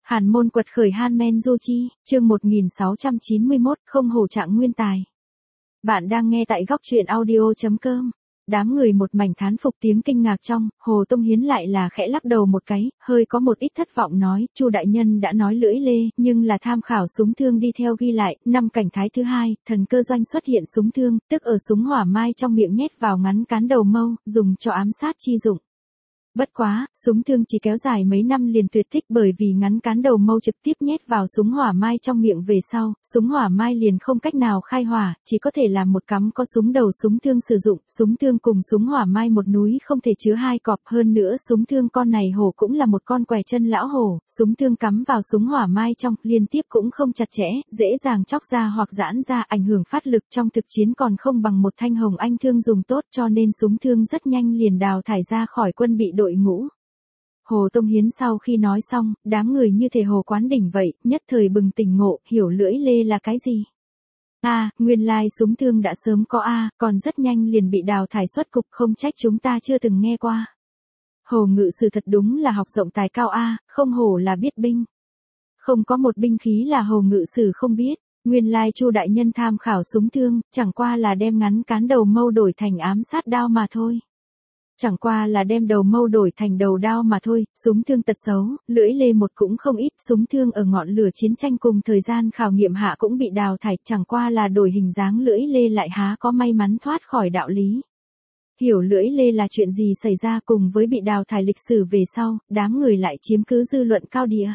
Hàn môn quật khởi Hanmen Jochi, chương 1691, không hổ trạng nguyên tài. Bạn đang nghe tại góc truyện audio.com. Đám người một mảnh thán phục tiếng kinh ngạc trong, Hồ Tông Hiến lại là khẽ lắc đầu một cái, hơi có một ít thất vọng nói, Chu đại nhân đã nói lưỡi lê, nhưng là tham khảo súng thương đi theo ghi lại, năm cảnh thái thứ hai, thần cơ doanh xuất hiện súng thương, tức ở súng hỏa mai trong miệng nhét vào ngắn cán đầu mâu, dùng cho ám sát chi dụng. Bất quá, súng thương chỉ kéo dài mấy năm liền tuyệt tích bởi vì ngắn cán đầu mâu trực tiếp nhét vào súng hỏa mai trong miệng về sau, súng hỏa mai liền không cách nào khai hỏa, chỉ có thể làm một cắm có súng đầu súng thương sử dụng, súng thương cùng súng hỏa mai một núi không thể chứa hai cọp, hơn nữa súng thương con này hổ cũng là một con què chân lão hổ, súng thương cắm vào súng hỏa mai trong, liên tiếp cũng không chặt chẽ, dễ dàng chóc ra hoặc giãn ra, ảnh hưởng phát lực trong thực chiến còn không bằng một thanh hồng anh thương dùng tốt, cho nên súng thương rất nhanh liền đào thải ra khỏi quân bị đội ngũ. Hồ Tông Hiến sau khi nói xong, đám người như thể hồ quán đỉnh vậy, nhất thời bừng tỉnh ngộ, hiểu lưỡi lê là cái gì. Nguyên lai súng thương đã sớm có còn rất nhanh liền bị đào thải xuất cục, không trách chúng ta chưa từng nghe qua. Hồ Ngự Sử thật đúng là học rộng tài cao không hổ là biết binh. Không có một binh khí là Hồ Ngự Sử không biết, nguyên lai Chu đại nhân tham khảo súng thương, chẳng qua là đem ngắn cán đầu mâu đổi thành ám sát đao mà thôi. Chẳng qua là đem đầu mâu đổi thành đầu đao mà thôi, súng thương tật xấu, lưỡi lê một cũng không ít, súng thương ở ngọn lửa chiến tranh cùng thời gian khảo nghiệm hạ cũng bị đào thải, chẳng qua là đổi hình dáng lưỡi lê lại há có may mắn thoát khỏi đạo lý. Hiểu lưỡi lê là chuyện gì xảy ra cùng với bị đào thải lịch sử về sau, đám người lại chiếm cứ dư luận cao địa.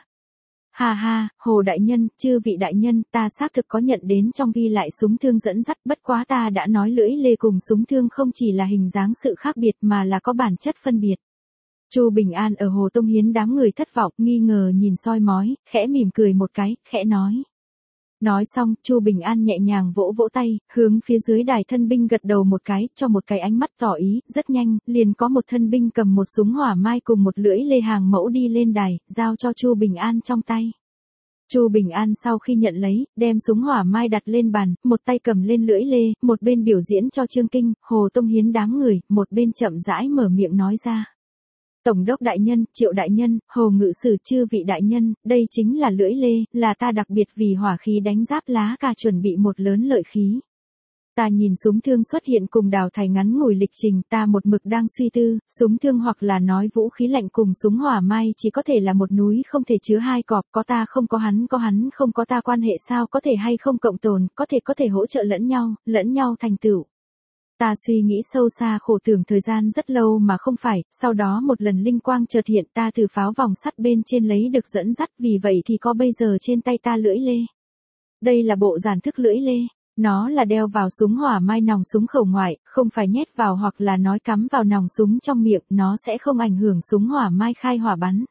Hồ đại nhân, chư vị đại nhân, ta xác thực có nhận đến trong ghi lại súng thương dẫn dắt, bất quá ta đã nói lưỡi lê cùng súng thương không chỉ là hình dáng sự khác biệt mà là có bản chất phân biệt. Chu Bình An ở Hồ Tông Hiến đám người thất vọng, nghi ngờ nhìn soi mói, khẽ mỉm cười một cái, khẽ nói. Nói xong, Chu Bình An nhẹ nhàng vỗ vỗ tay, hướng phía dưới đài thân binh gật đầu một cái, cho một cái ánh mắt tỏ ý, rất nhanh, liền có một thân binh cầm một súng hỏa mai cùng một lưỡi lê hàng mẫu đi lên đài, giao cho Chu Bình An trong tay. Chu Bình An sau khi nhận lấy, đem súng hỏa mai đặt lên bàn, một tay cầm lên lưỡi lê, một bên biểu diễn cho Trương Kinh, Hồ Tông Hiến đám người, một bên chậm rãi mở miệng nói ra. Tổng đốc đại nhân, Triệu đại nhân, Hồ Ngự Sử, chư vị đại nhân, đây chính là lưỡi lê, là ta đặc biệt vì hỏa khí đánh giáp lá cà chuẩn bị một lớn lợi khí. Ta nhìn súng thương xuất hiện cùng đào thải ngắn ngủi lịch trình, ta một mực đang suy tư, súng thương hoặc là nói vũ khí lạnh cùng súng hỏa mai chỉ có thể là một núi không thể chứa hai cọp, có ta không có hắn không có ta quan hệ sao có thể hay không cộng tồn, có thể hỗ trợ lẫn nhau thành tựu. Ta suy nghĩ sâu xa khổ tưởng thời gian rất lâu mà không phải, sau đó một lần linh quang chợt hiện, ta từ pháo vòng sắt bên trên lấy được dẫn dắt, vì vậy thì có bây giờ trên tay ta lưỡi lê. Đây là bộ giản thức lưỡi lê, nó là đeo vào súng hỏa mai nòng súng khẩu ngoại, không phải nhét vào hoặc là nói cắm vào nòng súng trong miệng, nó sẽ không ảnh hưởng súng hỏa mai khai hỏa bắn.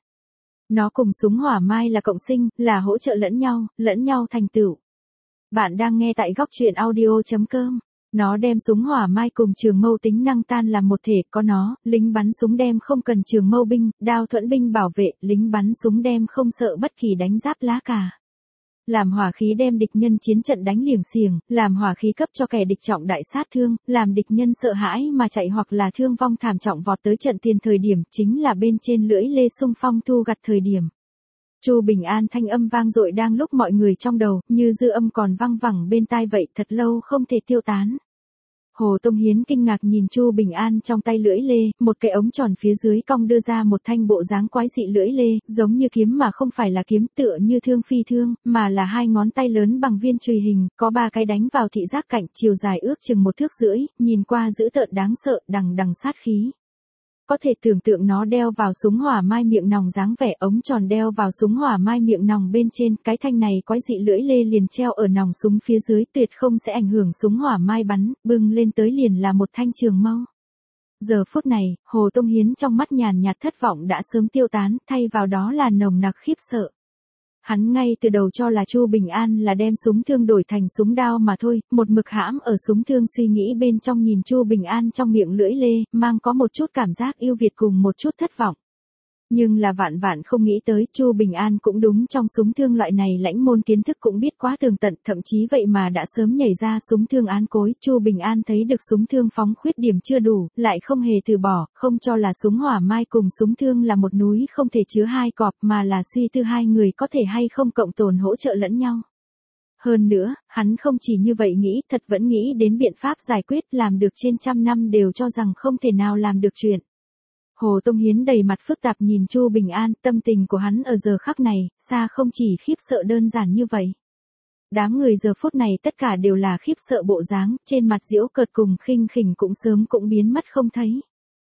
Nó cùng súng hỏa mai là cộng sinh, là hỗ trợ lẫn nhau thành tựu. Bạn đang nghe tại góc truyện audio.com. Nó đem súng hỏa mai cùng trường mâu tính năng tan làm một thể, có nó, lính bắn súng đem không cần trường mâu binh, đao thuẫn binh bảo vệ, lính bắn súng đem không sợ bất kỳ đánh giáp lá cà. Làm hỏa khí đem địch nhân chiến trận đánh liềng xiềng, làm hỏa khí cấp cho kẻ địch trọng đại sát thương, làm địch nhân sợ hãi mà chạy hoặc là thương vong thảm trọng vọt tới trận tiền thời điểm, chính là bên trên lưỡi lê xung phong thu gặt thời điểm. Chu Bình An thanh âm vang dội đang lúc mọi người trong đầu, như dư âm còn văng vẳng bên tai vậy, thật lâu không thể tiêu tán. Hồ Tông Hiến kinh ngạc nhìn Chu Bình An trong tay lưỡi lê, một cái ống tròn phía dưới cong đưa ra một thanh bộ dáng quái dị lưỡi lê, giống như kiếm mà không phải là kiếm, tựa như thương phi thương, mà là hai ngón tay lớn bằng viên chùy hình, có ba cái đánh vào thị giác cạnh, chiều dài ước chừng 1,5 thước, nhìn qua dữ tợn đáng sợ, đằng sát khí. Có thể tưởng tượng nó đeo vào súng hỏa mai miệng nòng dáng vẻ ống tròn đeo vào súng hỏa mai miệng nòng bên trên, cái thanh này quái dị lưỡi lê liền treo ở nòng súng phía dưới, tuyệt không sẽ ảnh hưởng súng hỏa mai bắn, bưng lên tới liền là một thanh trường mâu. Giờ phút này, Hồ Tông Hiến trong mắt nhàn nhạt thất vọng đã sớm tiêu tán, thay vào đó là nồng nặc khiếp sợ. Hắn ngay từ đầu cho là Chu Bình An là đem súng thương đổi thành súng đao mà thôi, một mực hãm ở súng thương suy nghĩ bên trong nhìn Chu Bình An trong miệng lưỡi lê, mang có một chút cảm giác yêu Việt cùng một chút thất vọng. Nhưng là vạn vạn không nghĩ tới, Chu Bình An cũng đúng trong súng thương loại này lãnh môn kiến thức cũng biết quá tường tận, thậm chí vậy mà đã sớm nhảy ra súng thương án cối. Chu Bình An thấy được súng thương phóng khuyết điểm chưa đủ, lại không hề từ bỏ, không cho là súng hỏa mai cùng súng thương là một núi không thể chứa hai cọp, mà là suy tư hai người có thể hay không cộng tồn hỗ trợ lẫn nhau. Hơn nữa, hắn không chỉ như vậy nghĩ, thật vẫn nghĩ đến biện pháp giải quyết, làm được trên trăm năm đều cho rằng không thể nào làm được chuyện. Hồ Tông Hiến đầy mặt phức tạp nhìn Chu Bình An, tâm tình của hắn ở giờ khắc này, xa không chỉ khiếp sợ đơn giản như vậy. Đám người giờ phút này tất cả đều là khiếp sợ bộ dáng, trên mặt giễu cợt cùng khinh khỉnh cũng sớm cũng biến mất không thấy.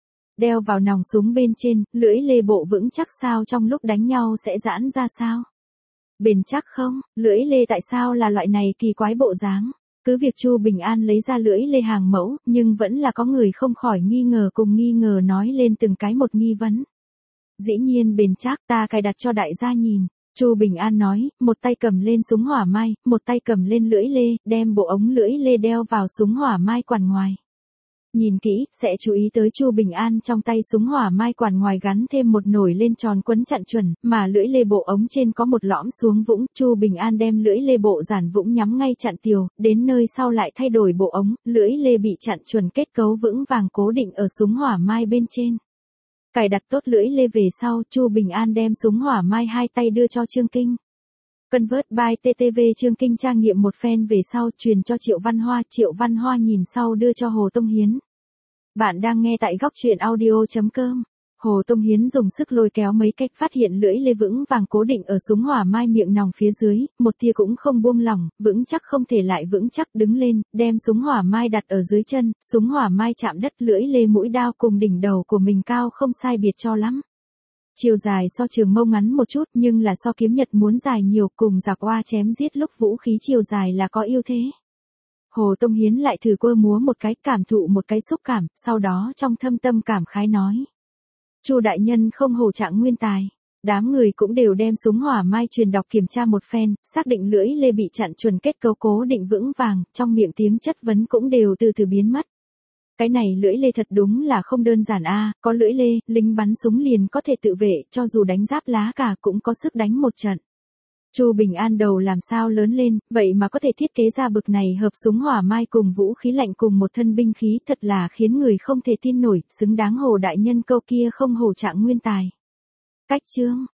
Đeo vào nòng súng bên trên, lưỡi lê bộ vững chắc sao, trong lúc đánh nhau sẽ giãn ra sao? Bền chắc không? Lưỡi lê tại sao là loại này kỳ quái bộ dáng? Cứ việc Chu Bình An lấy ra lưỡi lê hàng mẫu, nhưng vẫn là có người không khỏi nghi ngờ cùng nghi ngờ nói lên từng cái một nghi vấn. Dĩ nhiên bền chắc, ta cài đặt cho đại gia nhìn. Chu Bình An nói, một tay cầm lên súng hỏa mai, một tay cầm lên lưỡi lê, đem bộ ống lưỡi lê đeo vào súng hỏa mai quản ngoài. Nhìn kỹ, sẽ chú ý tới Chu Bình An trong tay súng hỏa mai quản ngoài gắn thêm một nổi lên tròn quấn chặn chuẩn, mà lưỡi lê bộ ống trên có một lõm xuống vũng. Chu Bình An đem lưỡi lê bộ giản vũng nhắm ngay chặn tiều, đến nơi sau lại thay đổi bộ ống, lưỡi lê bị chặn chuẩn kết cấu vững vàng cố định ở súng hỏa mai bên trên. Cài đặt tốt lưỡi lê về sau, Chu Bình An đem súng hỏa mai hai tay đưa cho Trương Kinh. Convert by TTV. Trương Kinh tra nghiệm một phen về sau truyền cho Triệu Văn Hoa nhìn sau đưa cho Hồ Tông Hiến. Bạn đang nghe tại góc truyện audio.com. Hồ Tông Hiến dùng sức lôi kéo mấy cách phát hiện lưỡi lê vững vàng cố định ở súng hỏa mai miệng nòng phía dưới, một tia cũng không buông lỏng, vững chắc không thể lại vững chắc đứng lên, đem súng hỏa mai đặt ở dưới chân, súng hỏa mai chạm đất, lưỡi lê mũi đao cùng đỉnh đầu của mình cao không sai biệt cho lắm. Chiều dài so trường mâu ngắn một chút nhưng là so kiếm nhật muốn dài nhiều, cùng giặc oa chém giết lúc vũ khí chiều dài là có ưu thế. Hồ Tông Hiến lại thử quơ múa một cái, cảm thụ một cái xúc cảm, sau đó trong thâm tâm cảm khái nói. Chu đại nhân không hổ trạng nguyên tài. Đám người cũng đều đem súng hỏa mai truyền đọc kiểm tra một phen, xác định lưỡi lê bị chặn chuẩn kết cấu cố định vững vàng, trong miệng tiếng chất vấn cũng đều từ từ biến mất. Cái này lưỡi lê thật đúng là không đơn giản a, có lưỡi lê, lính bắn súng liền có thể tự vệ, cho dù đánh giáp lá cả cũng có sức đánh một trận. Chu Bình An đầu làm sao lớn lên, vậy mà có thể thiết kế ra bực này hợp súng hỏa mai cùng vũ khí lạnh cùng một thân binh khí, thật là khiến người không thể tin nổi, xứng đáng Hồ đại nhân câu kia không hổ trạng nguyên tài. Cách chương